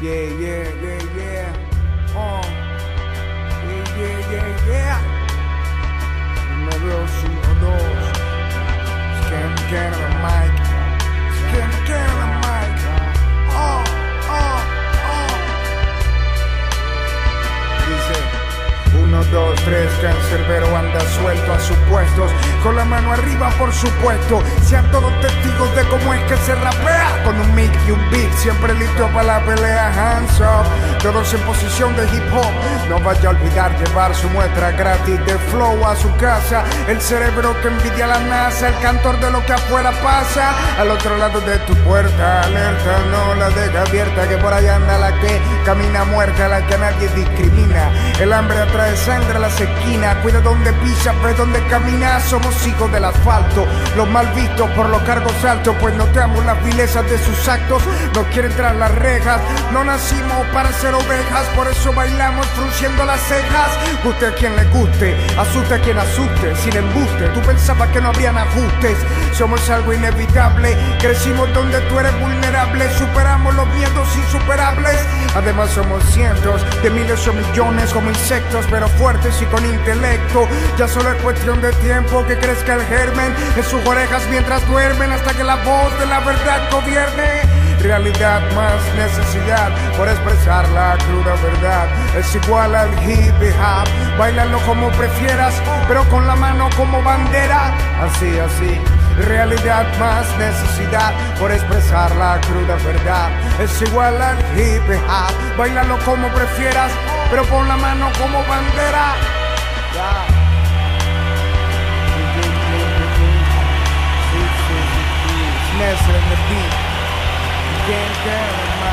Yeah, yeah, yeah, yeah. Yeah, yeah, yeah, yeah. 1, 2, 1, 2. Scan, scan the mic. Scan, scan the mic. Dice 1, 2, 3, Cancerbero anda suelto a sus puestos, con la mano arriba por supuesto. Sean todos testigos de cómo es que se rapea, con un mic y un beat, siempre listo para la pelea. Hands up, todos en posición de hip hop. No vaya a olvidar llevar su muestra gratis de flow a su casa. El cerebro que envidia la NASA, el cantor de lo que afuera pasa. Al otro lado de tu puerta, alerta, no la deja abierta, que por allá anda la que camina muerta, la que nadie discrimina. El hambre atrae sangre a las esquinas, cuida donde pisa, ve donde camina. Somos hijos del asfalto, los mal vistos por los cargos altos, pues notamos las vilezas de sus actos. No quieren tras las rejas, no nacimos para ser ovejas, por eso bailamos frunciendo las cejas. Guste a quien le guste, asuste a quien asuste, sin embuste. Tú pensabas que no habrían ajustes, somos algo inevitable. Crecimos donde tú eres vulnerable, superamos los miedos insuperables. Además somos cientos de miles o millones como insectos, pero fuertes y con intelecto. Ya solo es cuestión de tiempo que crezca el germen en sus orejas mientras duermen, hasta que la voz de la verdad gobierne. Realidad más necesidad por expresar la cruda verdad. Es igual al hip hop, bailalo como prefieras, pero con la mano como bandera. Así, así. Realidad más necesidad por expresar la cruda verdad. Es igual al hip hop, bailalo como prefieras, pero pon la mano como bandera. Ness in the beat. Can't get